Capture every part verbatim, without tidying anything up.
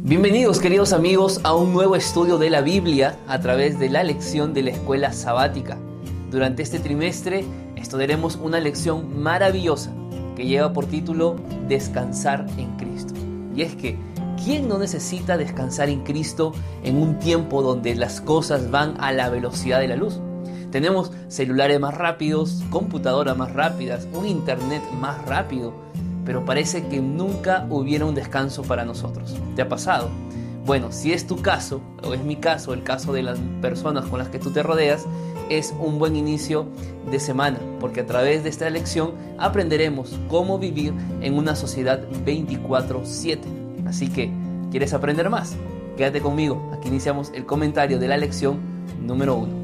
Bienvenidos, queridos amigos, a un nuevo estudio de la Biblia a través de la lección de la escuela sabática. Durante este trimestre estudiaremos una lección maravillosa que lleva por título Descansar en Cristo. Y es que, ¿quién no necesita descansar en Cristo en un tiempo donde las cosas van a la velocidad de la luz? Tenemos celulares más rápidos, computadoras más rápidas, un internet más rápido, pero parece que nunca hubiera un descanso para nosotros. ¿Te ha pasado? Bueno, si es tu caso, o es mi caso, el caso de las personas con las que tú te rodeas, es un buen inicio de semana, porque a través de esta lección aprenderemos cómo vivir en una sociedad veinticuatro siete. Así que, ¿quieres aprender más? Quédate conmigo, aquí iniciamos el comentario de la lección número uno.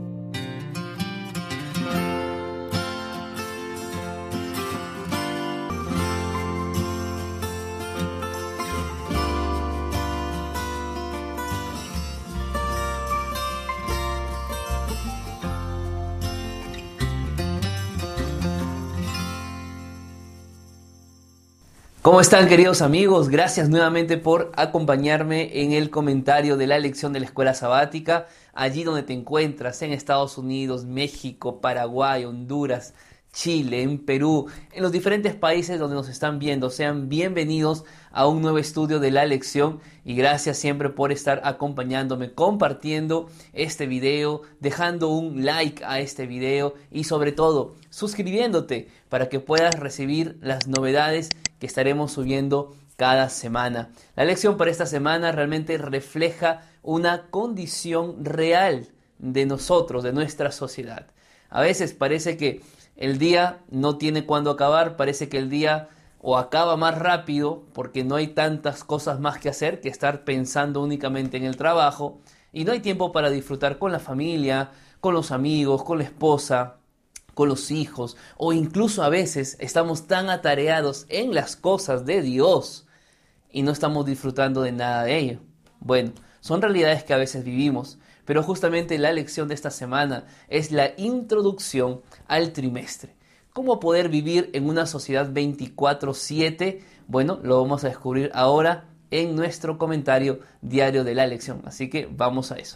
¿Cómo están, queridos amigos? Gracias nuevamente por acompañarme en el comentario de la lección de la escuela sabática, allí donde te encuentras, en Estados Unidos, México, Paraguay, Honduras, Chile, en Perú, en los diferentes países donde nos están viendo. Sean bienvenidos a un nuevo estudio de la lección y gracias siempre por estar acompañándome, compartiendo este video, dejando un like a este video y sobre todo suscribiéndote para que puedas recibir las novedades que estaremos subiendo cada semana. La lección para esta semana realmente refleja una condición real de nosotros, de nuestra sociedad. A veces parece que el día no tiene cuándo acabar, parece que el día o acaba más rápido porque no hay tantas cosas más que hacer que estar pensando únicamente en el trabajo y no hay tiempo para disfrutar con la familia, con los amigos, con la esposa, con los hijos, o incluso a veces estamos tan atareados en las cosas de Dios y no estamos disfrutando de nada de ello. Bueno, son realidades que a veces vivimos, pero justamente la lección de esta semana es la introducción al trimestre. ¿Cómo poder vivir en una sociedad veinticuatro siete? Bueno, lo vamos a descubrir ahora en nuestro comentario diario de la lección, así que vamos a eso.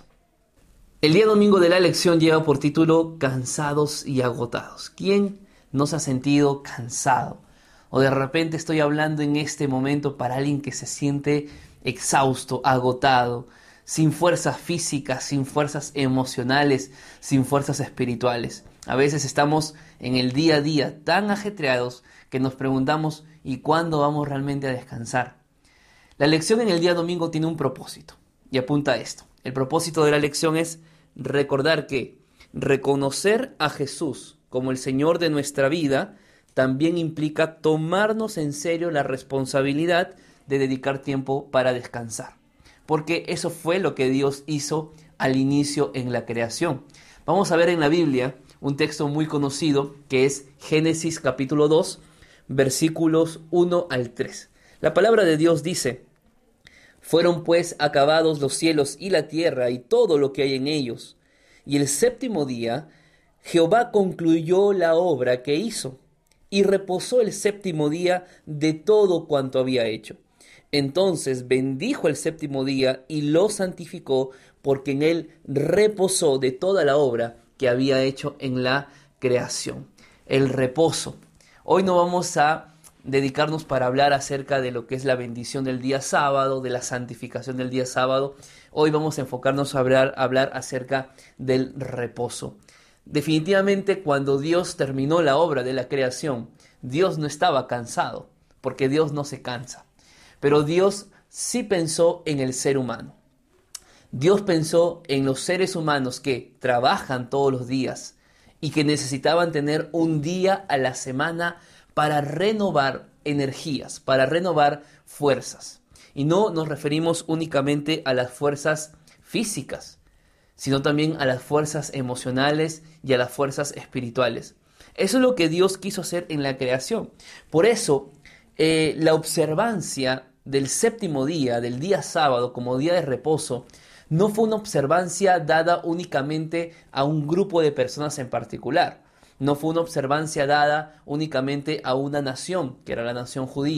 El día domingo de la lección lleva por título Cansados y agotados. ¿Quién no se ha sentido cansado? O de repente estoy hablando en este momento para alguien que se siente exhausto, agotado, sin fuerzas físicas, sin fuerzas emocionales, sin fuerzas espirituales. A veces estamos en el día a día tan ajetreados que nos preguntamos ¿y cuándo vamos realmente a descansar? La lección en el día domingo tiene un propósito y apunta a esto. El propósito de la lección es recordar que reconocer a Jesús como el Señor de nuestra vida también implica tomarnos en serio la responsabilidad de dedicar tiempo para descansar. Porque eso fue lo que Dios hizo al inicio en la creación. Vamos a ver en la Biblia un texto muy conocido que es Génesis capítulo dos, versículos uno al tres. La palabra de Dios dice: Fueron pues acabados los cielos y la tierra y todo lo que hay en ellos. Y el séptimo día Jehová concluyó la obra que hizo y reposó el séptimo día de todo cuanto había hecho. Entonces bendijo el séptimo día y lo santificó, porque en él reposó de toda la obra que había hecho en la creación. El reposo. Hoy no vamos a dedicarnos para hablar acerca de lo que es la bendición del día sábado, de la santificación del día sábado. Hoy vamos a enfocarnos a hablar, a hablar acerca del reposo. Definitivamente, cuando Dios terminó la obra de la creación, Dios no estaba cansado, porque Dios no se cansa. Pero Dios sí pensó en el ser humano. Dios pensó en los seres humanos que trabajan todos los días y que necesitaban tener un día a la semana para renovar energías, para renovar fuerzas. Y no nos referimos únicamente a las fuerzas físicas, sino también a las fuerzas emocionales y a las fuerzas espirituales. Eso es lo que Dios quiso hacer en la creación. Por eso, eh, la observancia del séptimo día, del día sábado, como día de reposo, no fue una observancia dada únicamente a un grupo de personas en particular. No fue una observancia dada únicamente a una nación, que era la nación judía,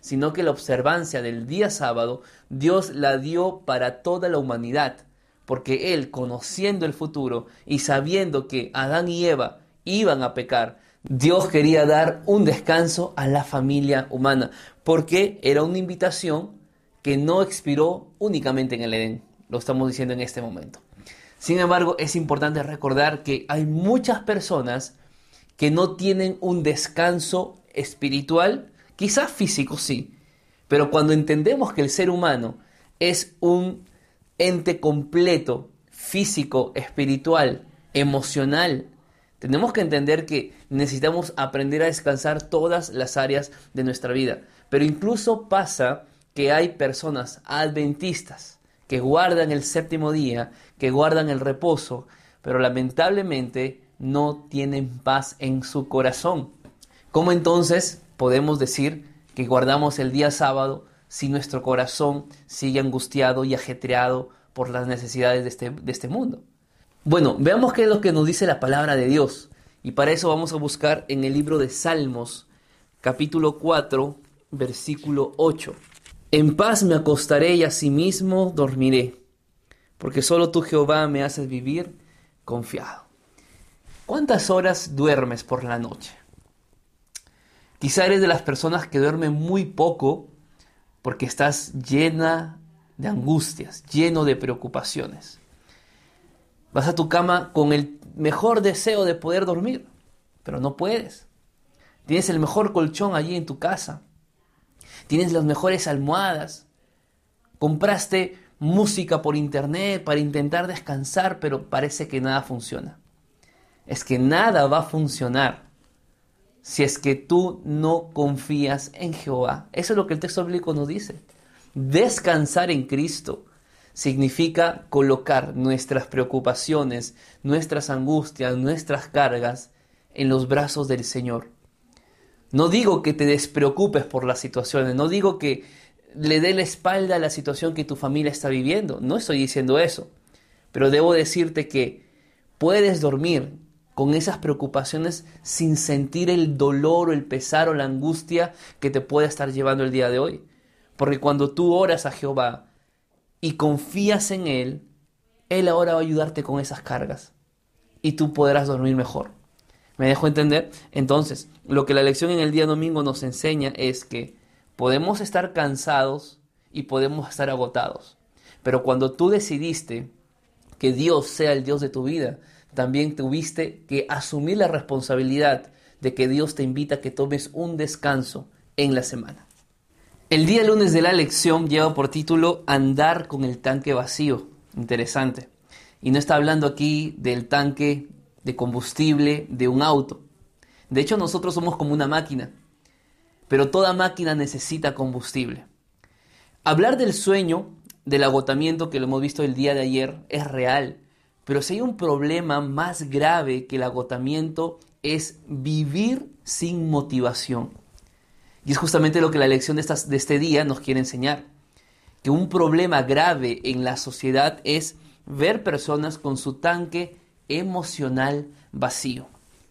sino que la observancia del día sábado Dios la dio para toda la humanidad, porque Él, conociendo el futuro y sabiendo que Adán y Eva iban a pecar, Dios quería dar un descanso a la familia humana, porque era una invitación que no expiró únicamente en el Edén, lo estamos diciendo en este momento. Sin embargo, es importante recordar que hay muchas personas que no tienen un descanso espiritual, quizás físico sí, pero cuando entendemos que el ser humano es un ente completo, físico, espiritual, emocional, tenemos que entender que necesitamos aprender a descansar todas las áreas de nuestra vida. Pero incluso pasa que hay personas adventistas que guardan el séptimo día, que guardan el reposo, pero lamentablemente no tienen paz en su corazón. ¿Cómo entonces podemos decir que guardamos el día sábado si nuestro corazón sigue angustiado y ajetreado por las necesidades de este, de este mundo? Bueno, veamos qué es lo que nos dice la palabra de Dios. Y para eso vamos a buscar en el libro de Salmos, capítulo cuatro, versículo ocho. En paz me acostaré y asimismo dormiré, porque solo tú, Jehová, me haces vivir confiado. ¿Cuántas horas duermes por la noche? Quizá eres de las personas que duermen muy poco porque estás llena de angustias, lleno de preocupaciones. Vas a tu cama con el mejor deseo de poder dormir, pero no puedes. Tienes el mejor colchón allí en tu casa. Tienes las mejores almohadas. Compraste música por internet para intentar descansar, pero parece que nada funciona. Es que nada va a funcionar si es que tú no confías en Jehová. Eso es lo que el texto bíblico nos dice. Descansar en Cristo significa colocar nuestras preocupaciones, nuestras angustias, nuestras cargas en los brazos del Señor. No digo que te despreocupes por las situaciones, no digo que le dé la espalda a la situación que tu familia está viviendo, no estoy diciendo eso, pero debo decirte que puedes dormir con esas preocupaciones sin sentir el dolor o el pesar o la angustia que te puede estar llevando el día de hoy. Porque cuando tú oras a Jehová y confías en Él, Él ahora va a ayudarte con esas cargas y tú podrás dormir mejor. ¿Me dejo entender? Entonces, lo que la lección en el día domingo nos enseña es que podemos estar cansados y podemos estar agotados. Pero cuando tú decidiste que Dios sea el Dios de tu vida, también tuviste que asumir la responsabilidad de que Dios te invita a que tomes un descanso en la semana. El día lunes de la lección lleva por título Andar con el tanque vacío. Interesante. Y no está hablando aquí del tanque de combustible de un auto. De hecho, nosotros somos como una máquina, pero toda máquina necesita combustible. Hablar del sueño, del agotamiento que lo hemos visto el día de ayer, es real. Pero si hay un problema más grave que el agotamiento es vivir sin motivación. Y es justamente lo que la lección de, estas, de este día nos quiere enseñar. Que un problema grave en la sociedad es ver personas con su tanque emocional vacío.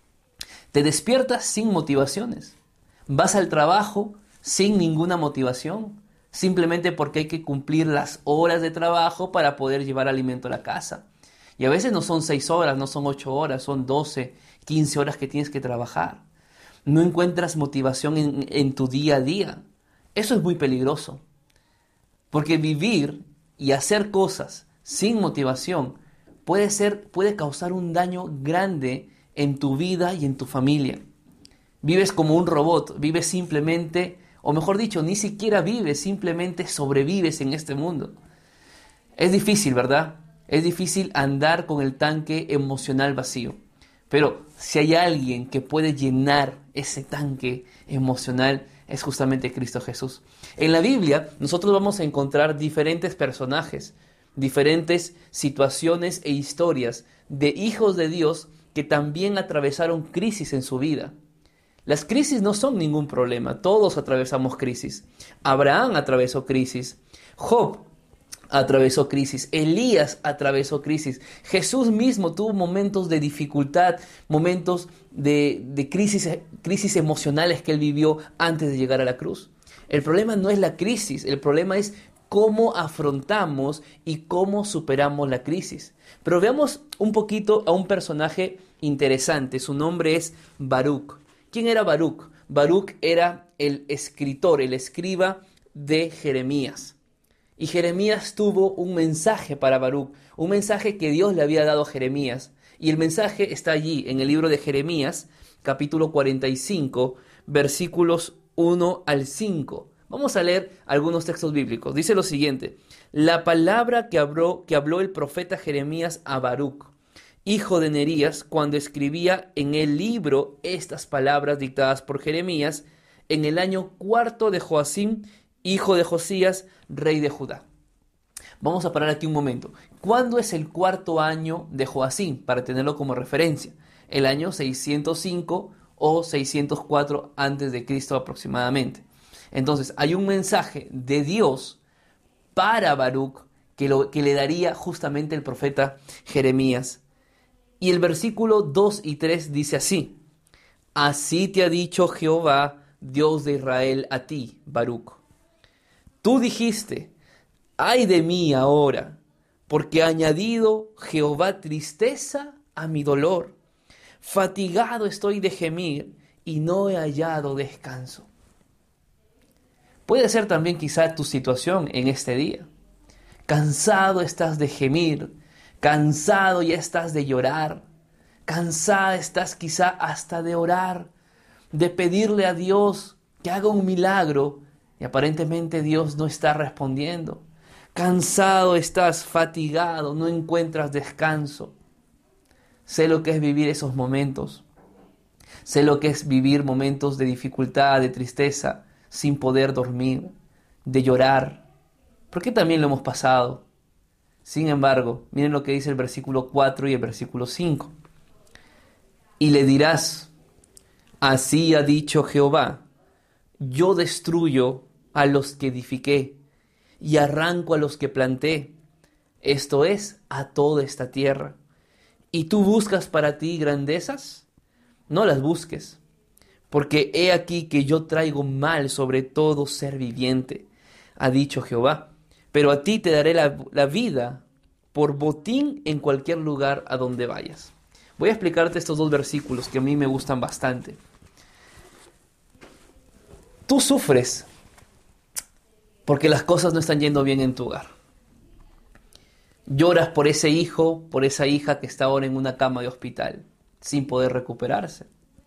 Te despiertas sin motivaciones. Vas al trabajo sin ninguna motivación. Simplemente porque hay que cumplir las horas de trabajo para poder llevar alimento a la casa. Y a veces no son seis horas, no son ocho horas, son doce, quince horas que tienes que trabajar. No encuentras motivación en, en tu día a día. Eso es muy peligroso. Porque vivir y hacer cosas sin motivación puede ser, puede causar un daño grande en tu vida y en tu familia. Vives como un robot, vives simplemente, o mejor dicho, ni siquiera vives, simplemente sobrevives en este mundo. Es difícil, ¿verdad? Es difícil andar con el tanque emocional vacío. Pero si hay alguien que puede llenar ese tanque emocional, es justamente Cristo Jesús. En la Biblia nosotros vamos a encontrar diferentes personajes, diferentes situaciones e historias de hijos de Dios que también atravesaron crisis en su vida. Las crisis no son ningún problema, todos atravesamos crisis. Abraham atravesó crisis, Job atravesó crisis, Elías atravesó crisis, Jesús mismo tuvo momentos de dificultad, momentos de, de crisis, crisis emocionales que él vivió antes de llegar a la cruz. El problema no es la crisis, el problema es cómo afrontamos y cómo superamos la crisis. Pero veamos un poquito a un personaje interesante. Su nombre es Baruc. ¿Quién era Baruc? Baruc era el escritor, el escriba de Jeremías. Y Jeremías tuvo un mensaje para Baruc, un mensaje que Dios le había dado a Jeremías. Y el mensaje está allí en el libro de Jeremías, capítulo cuarenta y cinco, versículos uno al cinco. Vamos a leer algunos textos bíblicos. Dice lo siguiente: la palabra que habló, que habló el profeta Jeremías a Baruc, hijo de Nerías, cuando escribía en el libro estas palabras dictadas por Jeremías, en el año cuarto de Joacim, hijo de Josías, rey de Judá. Vamos a parar aquí un momento. ¿Cuándo es el cuarto año de Joacim? Para tenerlo como referencia. El año seiscientos cinco o seiscientos cuatro antes de Cristo aproximadamente. Entonces, hay un mensaje de Dios para Baruc que, lo, que le daría justamente el profeta Jeremías. Y el versículo dos y tres dice así: así te ha dicho Jehová, Dios de Israel, a ti, Baruc. Tú dijiste: ay de mí ahora, porque ha añadido Jehová tristeza a mi dolor. Fatigado estoy de gemir y no he hallado descanso. Puede ser también quizá tu situación en este día. Cansado estás de gemir, cansado ya estás de llorar, cansada estás quizá hasta de orar, de pedirle a Dios que haga un milagro y aparentemente Dios no está respondiendo. Cansado estás, fatigado, no encuentras descanso. Sé lo que es vivir esos momentos. Sé lo que es vivir momentos de dificultad, de tristeza, sin poder dormir, de llorar. Porque también lo hemos pasado. Sin embargo, miren lo que dice el versículo cuatro y el versículo cinco. Y le dirás: así ha dicho Jehová, yo destruyo a los que edifiqué y arranco a los que planté, esto es, a toda esta tierra. ¿Y tú buscas para ti grandezas? No las busques, porque he aquí que yo traigo mal sobre todo ser viviente, ha dicho Jehová. Pero a ti te daré la, la vida por botín en cualquier lugar a donde vayas. Voy a explicarte estos dos versículos que a mí me gustan bastante. Tú sufres porque las cosas no están yendo bien en tu hogar. Lloras por ese hijo, por esa hija que está ahora en una cama de hospital, sin poder recuperarse.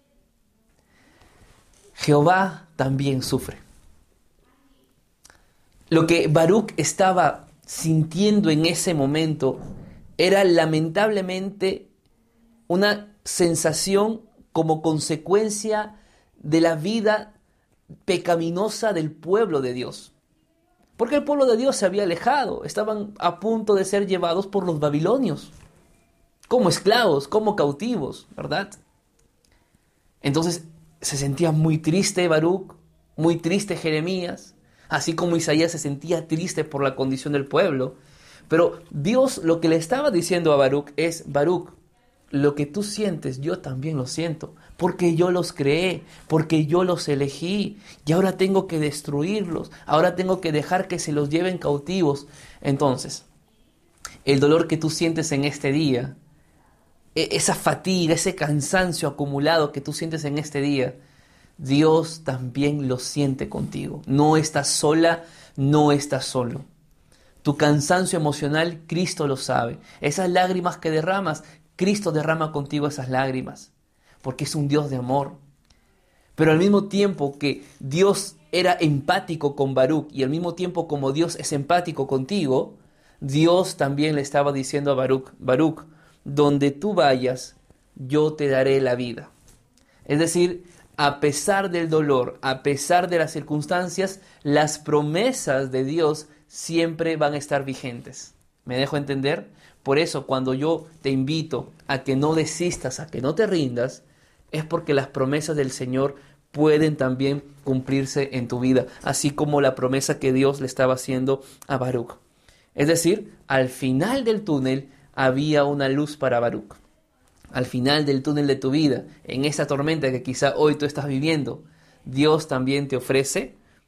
Jehová también sufre. Lo que Baruc estaba sintiendo en ese momento era lamentablemente una sensación como consecuencia de la vida pecaminosa del pueblo de Dios. Porque el pueblo de Dios se había alejado, estaban a punto de ser llevados por los babilonios, como esclavos, como cautivos, ¿verdad? Entonces se sentía muy triste Baruc, muy triste Jeremías, así como Isaías se sentía triste por la condición del pueblo. Pero Dios lo que le estaba diciendo a Baruc es: Baruc, lo que tú sientes, yo también lo siento, porque yo los creé, porque yo los elegí, y ahora tengo que destruirlos, ahora tengo que dejar que se los lleven cautivos. Entonces, el dolor que tú sientes en este día, esa fatiga, ese cansancio acumulado que tú sientes en este día, Dios también lo siente contigo. No estás sola, no estás solo. Tu cansancio emocional, Cristo lo sabe. Esas lágrimas que derramas, Cristo derrama contigo esas lágrimas, porque es un Dios de amor. Pero al mismo tiempo que Dios era empático con Baruc y al mismo tiempo como Dios es empático contigo, Dios también le estaba diciendo a Baruc: Baruc, donde tú vayas, yo te daré la vida. Es decir, a pesar del dolor, a pesar de las circunstancias, las promesas de Dios siempre van a estar vigentes. ¿Me dejo entender? Por eso, cuando yo te invito a que no desistas, a que no te rindas, es porque las promesas del Señor pueden también cumplirse en tu vida, así como la promesa que Dios le estaba haciendo a Baruc. Es decir, al final del túnel había una luz para Baruc. Al final del túnel de tu vida, en esa tormenta que quizá hoy tú estás viviendo, Dios también te ofrece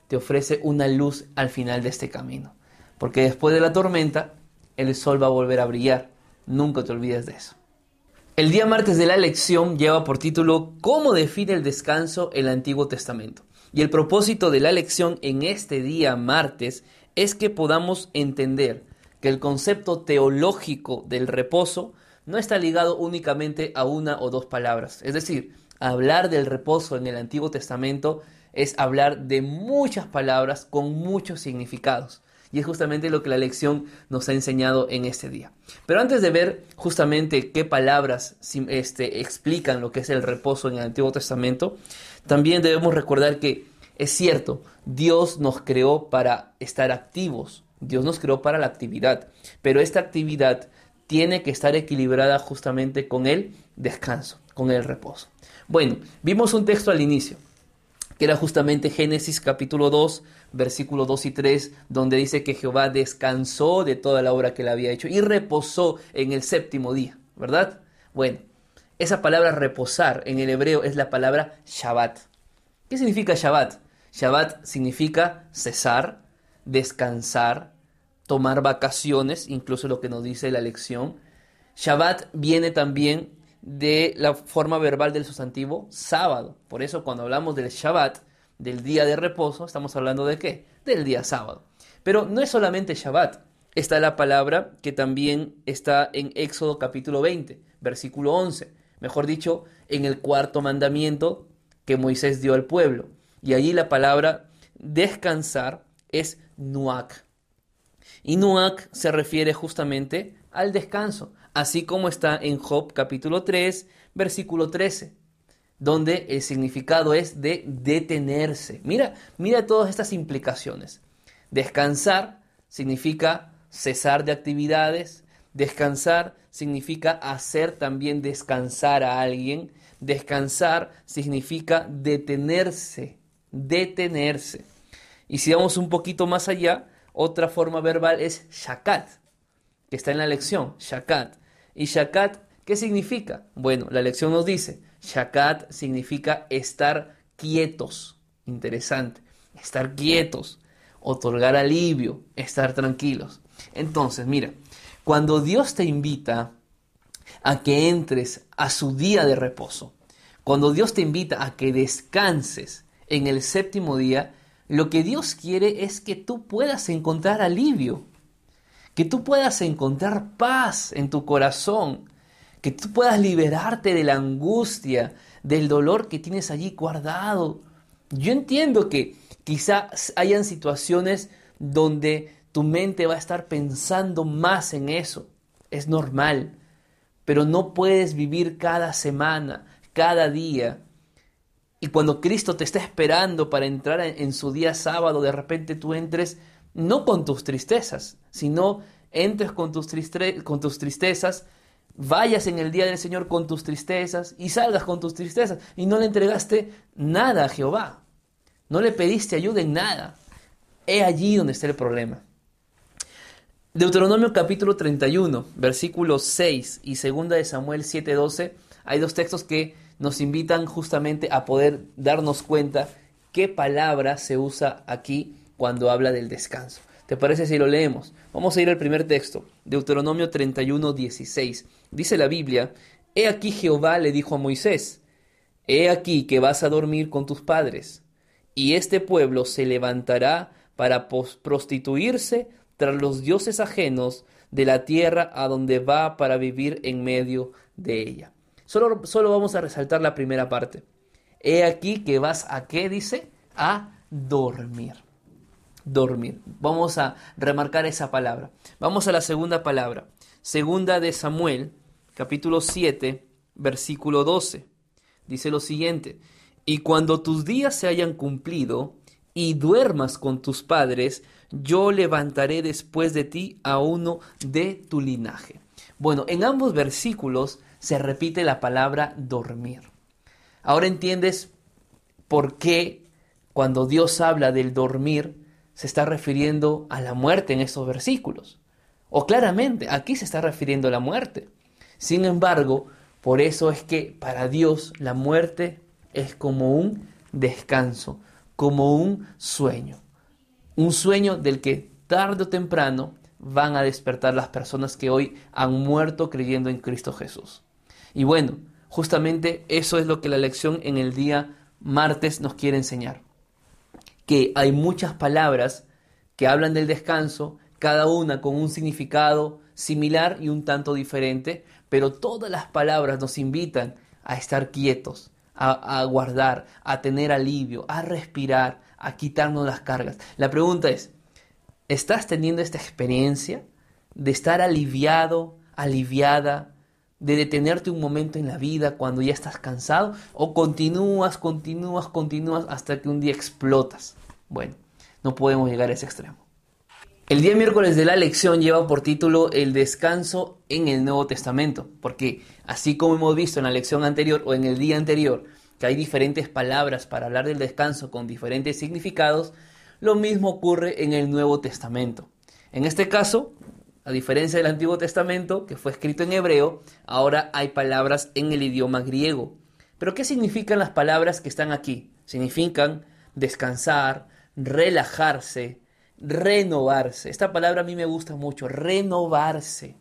te ofrece una luz al final de este camino. Porque después de la tormenta, el sol va a volver a brillar. Nunca te olvides de eso. El día martes de la lección lleva por título ¿Cómo define el descanso el Antiguo Testamento? Y el propósito de la lección en este día martes es que podamos entender que el concepto teológico del reposo no está ligado únicamente a una o dos palabras. Es decir, hablar del reposo en el Antiguo Testamento es hablar de muchas palabras con muchos significados. Y es justamente lo que la lección nos ha enseñado en este día. Pero antes de ver justamente qué palabras este, explican lo que es el reposo en el Antiguo Testamento, también debemos recordar que es cierto, Dios nos creó para estar activos. Dios nos creó para la actividad. Pero esta actividad tiene que estar equilibrada justamente con el descanso, con el reposo. Bueno, vimos un texto al inicio, que era justamente Génesis capítulo dos, versículos dos y tres, donde dice que Jehová descansó de toda la obra que él había hecho y reposó en el séptimo día, ¿verdad? Bueno, esa palabra reposar en el hebreo es la palabra Shabbat. ¿Qué significa Shabbat? Shabbat significa cesar, descansar, tomar vacaciones, incluso lo que nos dice la lección. Shabbat viene también de la forma verbal del sustantivo sábado. Por eso cuando hablamos del Shabbat, del día de reposo, estamos hablando ¿de qué? Del día sábado. Pero no es solamente Shabbat. Está la palabra que también está en Éxodo capítulo veinte, versículo once. Mejor dicho, en el cuarto mandamiento que Moisés dio al pueblo. Y allí la palabra descansar es nuak. Y nuak se refiere justamente al descanso, así como está en Job capítulo tres, versículo trece, donde el significado es de detenerse. Mira, mira todas estas implicaciones. Descansar significa cesar de actividades, descansar significa hacer también descansar a alguien, descansar significa detenerse, detenerse. Y si vamos un poquito más allá, otra forma verbal es shakat, que está en la lección, shakat. ¿Y shakat qué significa? Bueno, la lección nos dice, shakat significa estar quietos. Interesante, estar quietos, otorgar alivio, estar tranquilos. Entonces, mira, cuando Dios te invita a que entres a su día de reposo, cuando Dios te invita a que descanses en el séptimo día, lo que Dios quiere es que tú puedas encontrar alivio, que tú puedas encontrar paz en tu corazón, que tú puedas liberarte de la angustia, del dolor que tienes allí guardado. Yo entiendo que quizás hayan situaciones donde tu mente va a estar pensando más en eso. Es normal, pero no puedes vivir cada semana, cada día. Y cuando Cristo te está esperando para entrar en su día sábado, de repente tú entres no con tus tristezas, sino entres con tus, triste- con tus tristezas, vayas en el día del Señor con tus tristezas y salgas con tus tristezas y no le entregaste nada a Jehová. No le pediste ayuda en nada. Es allí donde está el problema. Deuteronomio capítulo treinta y uno, versículos seis y segunda de Samuel siete doce, hay dos textos que nos invitan justamente a poder darnos cuenta qué palabra se usa aquí cuando habla del descanso. ¿Te parece si lo leemos? Vamos a ir al primer texto, Deuteronomio treinta y uno, dieciséis. Dice la Biblia, «He aquí Jehová le dijo a Moisés, he aquí que vas a dormir con tus padres, y este pueblo se levantará para prostituirse tras los dioses ajenos de la tierra a donde va para vivir en medio de ella». Solo, solo vamos a resaltar la primera parte. He aquí que vas a ¿qué dice? A dormir. Dormir. Vamos a remarcar esa palabra. Vamos a la segunda palabra. Segunda de Samuel, capítulo siete, versículo doce. Dice lo siguiente. Y cuando tus días se hayan cumplido y duermas con tus padres, yo levantaré después de ti a uno de tu linaje. Bueno, en ambos versículos se repite la palabra dormir. Ahora entiendes por qué cuando Dios habla del dormir se está refiriendo a la muerte en estos versículos. O claramente, aquí se está refiriendo a la muerte. Sin embargo, por eso es que para Dios la muerte es como un descanso, como un sueño. Un sueño del que tarde o temprano van a despertar las personas que hoy han muerto creyendo en Cristo Jesús. Y bueno, justamente eso es lo que la lección en el día martes nos quiere enseñar. Que hay muchas palabras que hablan del descanso, cada una con un significado similar y un tanto diferente, pero todas las palabras nos invitan a estar quietos, a, a guardar, a tener alivio, a respirar, a quitarnos las cargas. La pregunta es, ¿estás teniendo esta experiencia de estar aliviado, aliviada, de detenerte un momento en la vida cuando ya estás cansado? ¿O continúas, continúas, continúas hasta que un día explotas? Bueno, no podemos llegar a ese extremo. El día miércoles de la lección lleva por título El descanso en el Nuevo Testamento, porque así como hemos visto en la lección anterior o en el día anterior que hay diferentes palabras para hablar del descanso con diferentes significados, lo mismo ocurre en el Nuevo Testamento. En este caso, a diferencia del Antiguo Testamento, que fue escrito en hebreo, ahora hay palabras en el idioma griego. ¿Pero qué significan las palabras que están aquí? Significan descansar, relajarse, renovarse. Esta palabra a mí me gusta mucho, renovarse.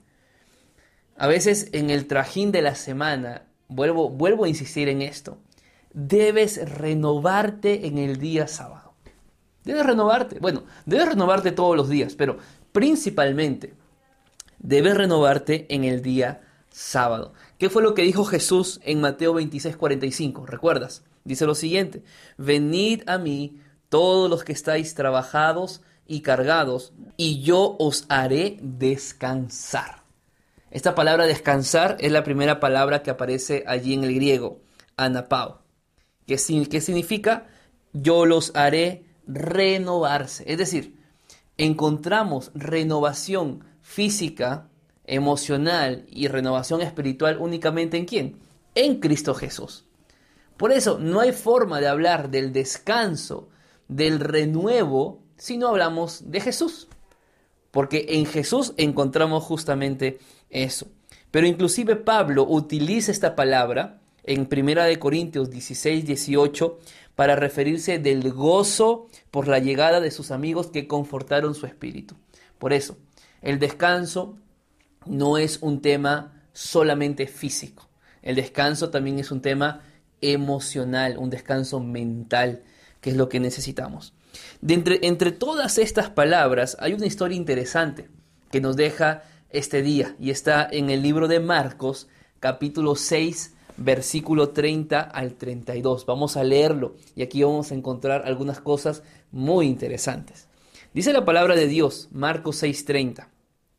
A veces en el trajín de la semana, vuelvo, vuelvo a insistir en esto, debes renovarte en el día sábado. Debes renovarte. Bueno, debes renovarte todos los días, pero principalmente debes renovarte en el día sábado. ¿Qué fue lo que dijo Jesús en Mateo veintiséis cuarenta y cinco? ¿Recuerdas? Dice lo siguiente: venid a mí todos los que estáis trabajados y cargados, y yo os haré descansar. Esta palabra descansar es la primera palabra que aparece allí en el griego, anapao, que, que significa yo los haré renovarse. Es decir, encontramos renovación física, emocional y renovación espiritual únicamente ¿en quién? En Cristo Jesús. Por eso no hay forma de hablar del descanso, del renuevo, si no hablamos de Jesús. Porque en Jesús encontramos justamente eso. Pero inclusive Pablo utiliza esta palabra en primera de Corintios dieciséis, dieciocho para referirse del gozo por la llegada de sus amigos que confortaron su espíritu. Por eso, el descanso no es un tema solamente físico. El descanso también es un tema emocional, un descanso mental, que es lo que necesitamos. De entre, entre todas estas palabras hay una historia interesante que nos deja este día y está en el libro de Marcos, capítulo seis, versículo treinta al treinta y dos. Vamos a leerlo y aquí vamos a encontrar algunas cosas muy interesantes. Dice la palabra de Dios, Marcos seis treinta.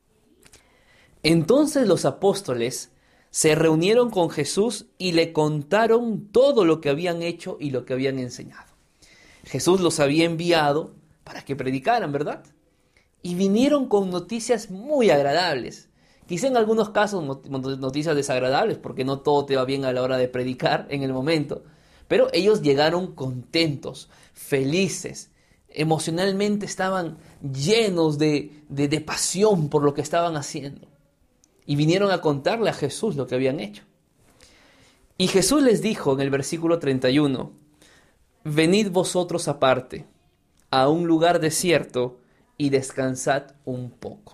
Entonces los apóstoles se reunieron con Jesús y le contaron todo lo que habían hecho y lo que habían enseñado. Jesús los había enviado para que predicaran, ¿verdad? Y vinieron con noticias muy agradables. Quizá en algunos casos noticias desagradables, porque no todo te va bien a la hora de predicar en el momento. Pero ellos llegaron contentos, felices, emocionalmente estaban llenos de, de, de pasión por lo que estaban haciendo. Y vinieron a contarle a Jesús lo que habían hecho. Y Jesús les dijo en el versículo treinta y uno, venid vosotros aparte, a un lugar desierto, y descansad un poco.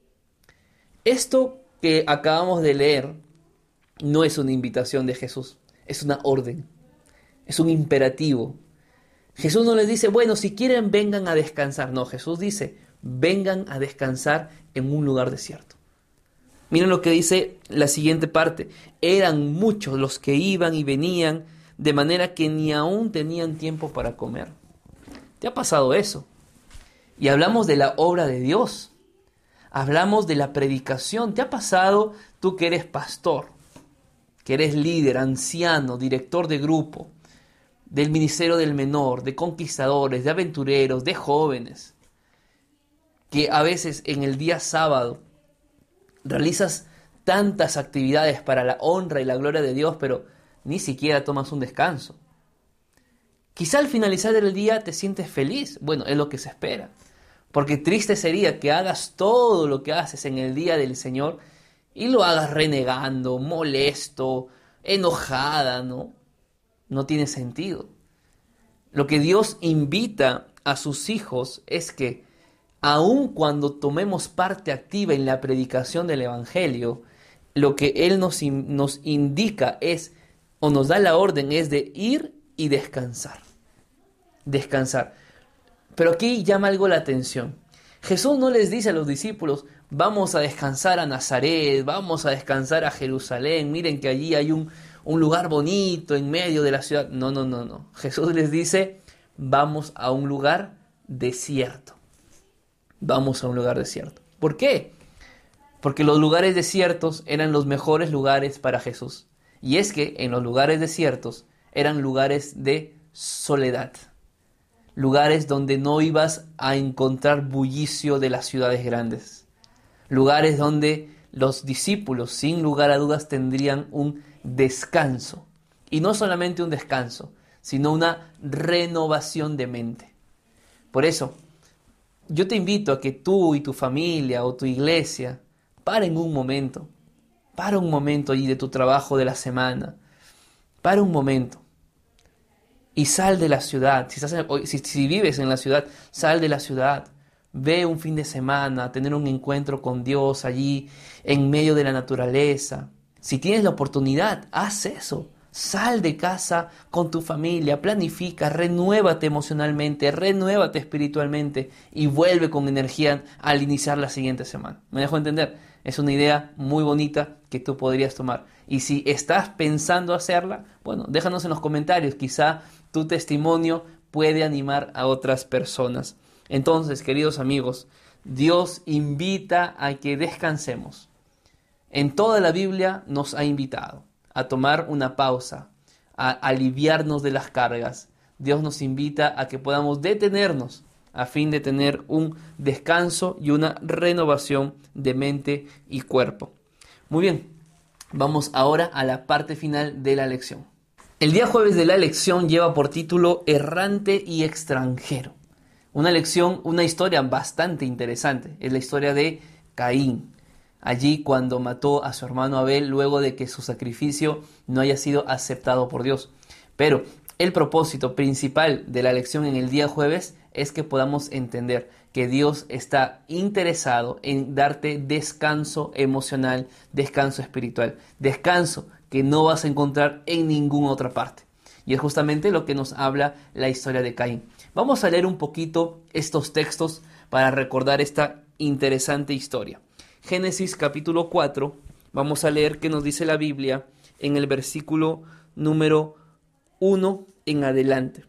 Esto que acabamos de leer no es una invitación de Jesús, es una orden, es un imperativo. Jesús no les dice, bueno, si quieren vengan a descansar. No, Jesús dice, vengan a descansar en un lugar desierto. Miren lo que dice la siguiente parte. Eran muchos los que iban y venían, de manera que ni aún tenían tiempo para comer. ¿Te ha pasado eso? Y hablamos de la obra de Dios. Hablamos de la predicación. ¿Te ha pasado tú que eres pastor, que eres líder, anciano, director de grupo, del ministerio del menor, de conquistadores, de aventureros, de jóvenes, que a veces en el día sábado realizas tantas actividades para la honra y la gloria de Dios, pero ni siquiera tomas un descanso? Quizá al finalizar el día te sientes feliz. Bueno, es lo que se espera. Porque triste sería que hagas todo lo que haces en el día del Señor y lo hagas renegando, molesto, enojada, ¿no? No tiene sentido. Lo que Dios invita a sus hijos es que aun cuando tomemos parte activa en la predicación del Evangelio, lo que Él nos, nos indica es, o nos da la orden, es de ir y descansar. Descansar. Pero aquí llama algo la atención. Jesús no les dice a los discípulos, vamos a descansar a Nazaret, vamos a descansar a Jerusalén, miren que allí hay un, un lugar bonito en medio de la ciudad. No, no, no, no. Jesús les dice, vamos a un lugar desierto. Vamos a un lugar desierto. ¿Por qué? Porque los lugares desiertos eran los mejores lugares para Jesús. Y es que en los lugares desiertos eran lugares de soledad. Lugares donde no ibas a encontrar bullicio de las ciudades grandes. Lugares donde los discípulos, sin lugar a dudas, tendrían un descanso. Y no solamente un descanso, sino una renovación de mente. Por eso, yo te invito a que tú y tu familia o tu iglesia paren un momento. Para un momento allí de tu trabajo de la semana. Para un momento. Y sal de la ciudad. Si, estás en, si, si vives en la ciudad, sal de la ciudad. Ve un fin de semana, tener un encuentro con Dios allí, en medio de la naturaleza. Si tienes la oportunidad, haz eso. Sal de casa con tu familia, planifica, renuévate emocionalmente, renuévate espiritualmente y vuelve con energía al iniciar la siguiente semana. ¿Me dejo entender? Es una idea muy bonita que tú podrías tomar. Y si estás pensando hacerla, bueno, déjanos en los comentarios. Quizá tu testimonio puede animar a otras personas. Entonces, queridos amigos, Dios invita a que descansemos. En toda la Biblia nos ha invitado a tomar una pausa, a aliviarnos de las cargas. Dios nos invita a que podamos detenernos a fin de tener un descanso y una renovación de mente y cuerpo. Muy bien, vamos ahora a la parte final de la lección. El día jueves de la lección lleva por título Errante y extranjero. Una lección, una historia bastante interesante. Es la historia de Caín. Allí cuando mató a su hermano Abel luego de que su sacrificio no haya sido aceptado por Dios. Pero el propósito principal de la lección en el día jueves es que podamos entender que Dios está interesado en darte descanso emocional, descanso espiritual, descanso que no vas a encontrar en ninguna otra parte. Y es justamente lo que nos habla la historia de Caín. Vamos a leer un poquito estos textos para recordar esta interesante historia. Génesis capítulo cuatro, vamos a leer qué nos dice la Biblia en el versículo número uno en adelante.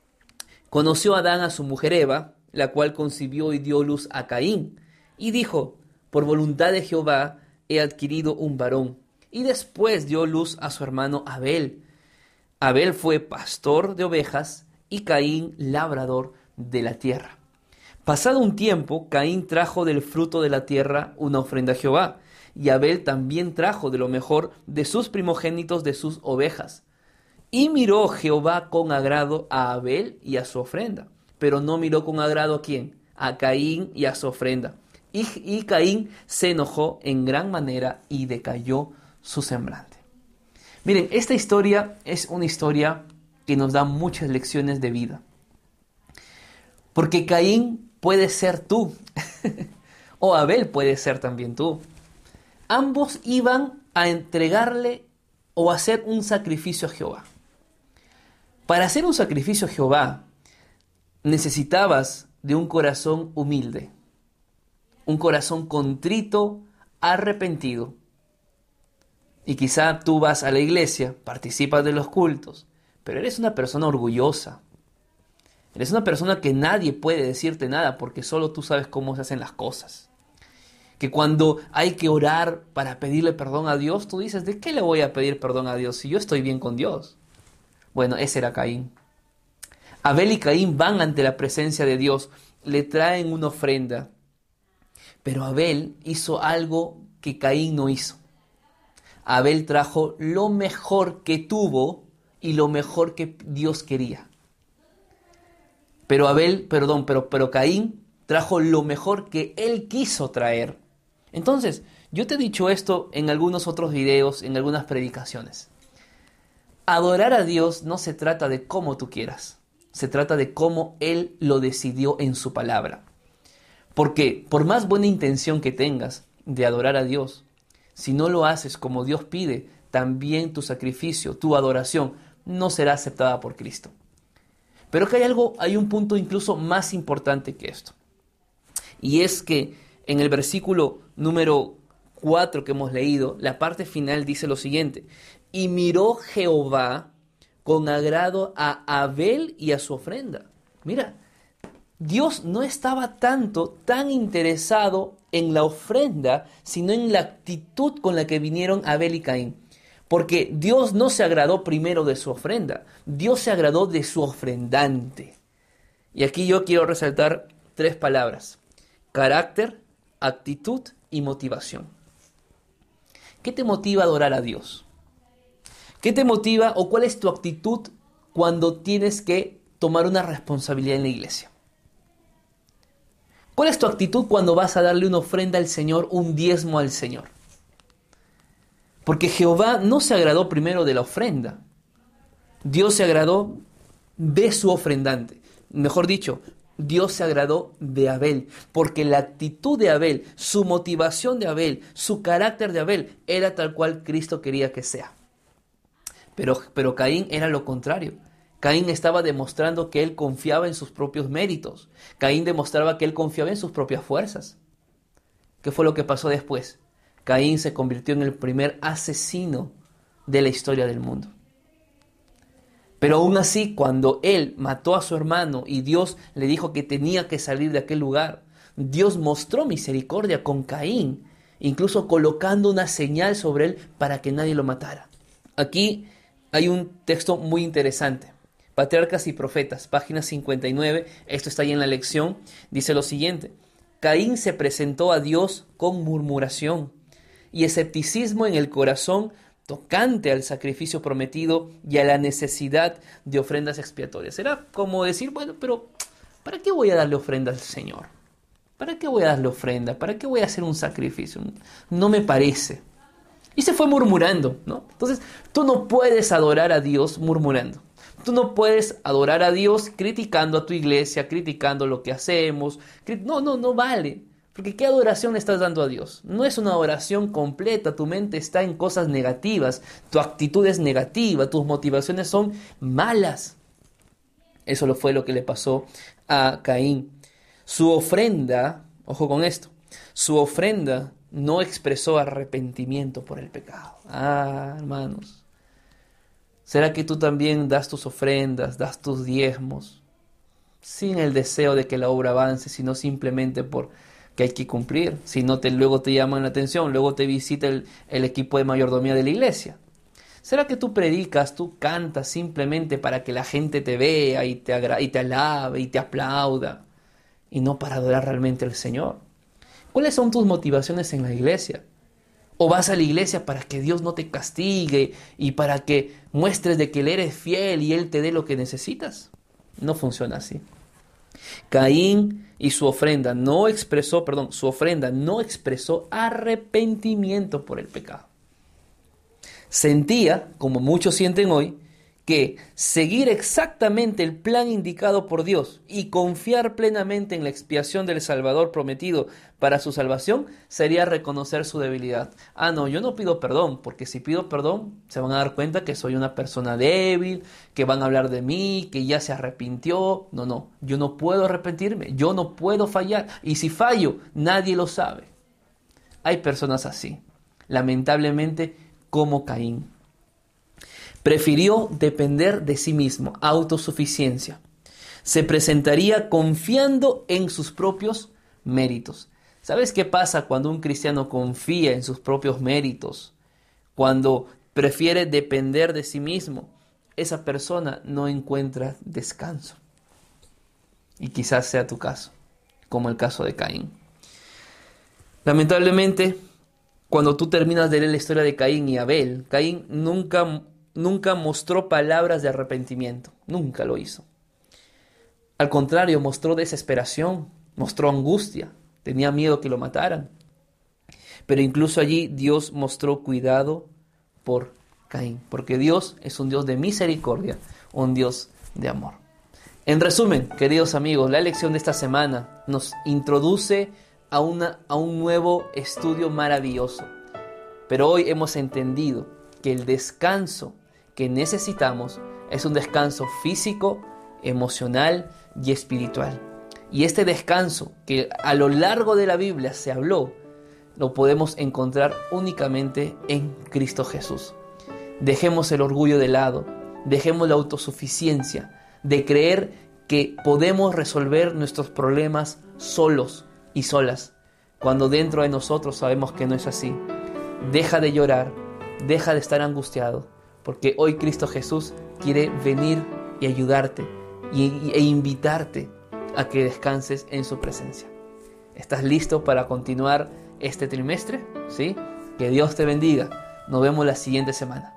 Conoció Adán a su mujer Eva, la cual concibió y dio luz a Caín, y dijo, por voluntad de Jehová he adquirido un varón. Y después dio luz a su hermano Abel. Abel fue pastor de ovejas y Caín labrador de la tierra. Pasado un tiempo, Caín trajo del fruto de la tierra una ofrenda a Jehová, y Abel también trajo de lo mejor de sus primogénitos de sus ovejas. Y miró Jehová con agrado a Abel y a su ofrenda, pero no miró con agrado ¿a quién? A Caín y a su ofrenda. Y, y Caín se enojó en gran manera y decayó su semblante. Miren, esta historia es una historia que nos da muchas lecciones de vida. Porque Caín puede ser tú, o Abel puede ser también tú. Ambos iban a entregarle o a hacer un sacrificio a Jehová. Para hacer un sacrificio a Jehová, necesitabas de un corazón humilde, un corazón contrito, arrepentido. Y quizá tú vas a la iglesia, participas de los cultos, pero eres una persona orgullosa. Eres una persona que nadie puede decirte nada porque solo tú sabes cómo se hacen las cosas. Que cuando hay que orar para pedirle perdón a Dios, tú dices, ¿de qué le voy a pedir perdón a Dios si yo estoy bien con Dios? Bueno, ese era Caín. Abel y Caín van ante la presencia de Dios, le traen una ofrenda. Pero Abel hizo algo que Caín no hizo. Abel trajo lo mejor que tuvo y lo mejor que Dios quería. Pero Abel, perdón, pero, pero Caín trajo lo mejor que él quiso traer. Entonces, yo te he dicho esto en algunos otros videos, en algunas predicaciones. Adorar a Dios no se trata de cómo tú quieras, se trata de cómo Él lo decidió en su palabra. Porque por más buena intención que tengas de adorar a Dios, si no lo haces como Dios pide, también tu sacrificio, tu adoración, no será aceptada por Cristo. Pero que hay algo, hay un punto incluso más importante que esto. Y es que en el versículo número cuatro que hemos leído, la parte final dice lo siguiente: y miró Jehová con agrado a Abel y a su ofrenda. Mira, Dios no estaba tanto, tan interesado en la ofrenda, sino en la actitud con la que vinieron Abel y Caín. Porque Dios no se agradó primero de su ofrenda, Dios se agradó de su ofrendante. Y aquí yo quiero resaltar tres palabras: carácter, actitud y motivación. ¿Qué te motiva a adorar a Dios? ¿Qué te motiva o cuál es tu actitud cuando tienes que tomar una responsabilidad en la iglesia? ¿Cuál es tu actitud cuando vas a darle una ofrenda al Señor, un diezmo al Señor? Porque Jehová no se agradó primero de la ofrenda. Dios se agradó de su ofrendante. Mejor dicho, Dios se agradó de Abel, porque la actitud de Abel, su motivación de Abel, su carácter de Abel, era tal cual Cristo quería que sea. Pero, pero Caín era lo contrario. Caín estaba demostrando que él confiaba en sus propios méritos. Caín demostraba que él confiaba en sus propias fuerzas. ¿Qué fue lo que pasó después? Caín se convirtió en el primer asesino de la historia del mundo. Pero aún así, cuando él mató a su hermano y Dios le dijo que tenía que salir de aquel lugar, Dios mostró misericordia con Caín, incluso colocando una señal sobre él para que nadie lo matara. Aquí hay un texto muy interesante. Patriarcas y Profetas, página cincuenta y nueve, esto está ahí en la lección, dice lo siguiente: Caín se presentó a Dios con murmuración y escepticismo en el corazón tocante al sacrificio prometido y a la necesidad de ofrendas expiatorias. Era como decir, bueno, pero ¿para qué voy a darle ofrenda al Señor? ¿Para qué voy a darle ofrenda? ¿Para qué voy a hacer un sacrificio? No me parece. Y se fue murmurando, ¿no? Entonces, tú no puedes adorar a Dios murmurando. Tú no puedes adorar a Dios criticando a tu iglesia, criticando lo que hacemos. No, no, no vale. Porque ¿qué adoración le estás dando a Dios? No es una adoración completa. Tu mente está en cosas negativas. Tu actitud es negativa. Tus motivaciones son malas. Eso fue lo que le pasó a Caín. Su ofrenda, ojo con esto, su ofrenda no expresó arrepentimiento por el pecado. Ah, hermanos. ¿Será que tú también das tus ofrendas, das tus diezmos, sin el deseo de que la obra avance, sino simplemente por que hay que cumplir? Si no, te, luego te llaman la atención, luego te visita el, el equipo de mayordomía de la iglesia. ¿Será que tú predicas, tú cantas simplemente para que la gente te vea y te, agra- y te alabe y te aplauda, y no para adorar realmente al Señor? ¿Cuáles son tus motivaciones en la iglesia? ¿O vas a la iglesia para que Dios no te castigue y para que muestres de que Él eres fiel y Él te dé lo que necesitas? No funciona así. Caín y su ofrenda no expresó, perdón, su ofrenda no expresó arrepentimiento por el pecado. Sentía, como muchos sienten hoy, que seguir exactamente el plan indicado por Dios y confiar plenamente en la expiación del Salvador prometido para su salvación sería reconocer su debilidad. Ah, no, yo no pido perdón, porque si pido perdón se van a dar cuenta que soy una persona débil, que van a hablar de mí, que ya se arrepintió. No, no, yo no puedo arrepentirme, yo no puedo fallar, y si fallo, nadie lo sabe. Hay personas así, lamentablemente, como Caín. Prefirió depender de sí mismo, autosuficiencia. Se presentaría confiando en sus propios méritos. ¿Sabes qué pasa cuando un cristiano confía en sus propios méritos? Cuando prefiere depender de sí mismo, esa persona no encuentra descanso. Y quizás sea tu caso, como el caso de Caín. Lamentablemente, cuando tú terminas de leer la historia de Caín y Abel, Caín nunca... Nunca mostró palabras de arrepentimiento, nunca lo hizo. Al contrario, mostró desesperación, mostró angustia, tenía miedo que lo mataran. Pero incluso allí Dios mostró cuidado por Caín, porque Dios es un Dios de misericordia, un Dios de amor. En resumen, queridos amigos, la lección de esta semana nos introduce a, una, a un nuevo estudio maravilloso. Pero hoy hemos entendido que el descanso que necesitamos es un descanso físico, emocional y espiritual. Y este descanso que a lo largo de la Biblia se habló, lo podemos encontrar únicamente en Cristo Jesús. Dejemos el orgullo de lado, dejemos la autosuficiencia de creer que podemos resolver nuestros problemas solos y solas, cuando dentro de nosotros sabemos que no es así. Deja de llorar, deja de estar angustiado, porque hoy Cristo Jesús quiere venir y ayudarte y, e invitarte a que descanses en su presencia. ¿Estás listo para continuar este trimestre? ¿Sí? Que Dios te bendiga. Nos vemos la siguiente semana.